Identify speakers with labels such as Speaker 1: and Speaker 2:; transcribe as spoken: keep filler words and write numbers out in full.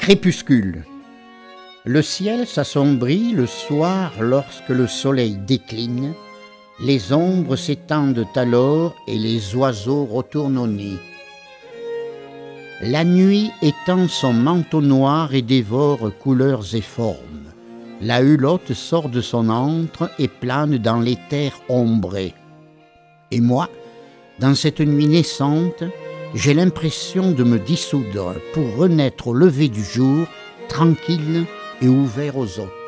Speaker 1: Crépuscule. Le ciel s'assombrit le soir lorsque le soleil décline, les ombres s'étendent alors et les oiseaux retournent au nid. La nuit étend son manteau noir et dévore couleurs et formes. La hulotte sort de son antre et plane dans l'éther ombré. Et moi, dans cette nuit naissante, j'ai l'impression de me dissoudre pour renaître au lever du jour, tranquille et ouvert aux autres.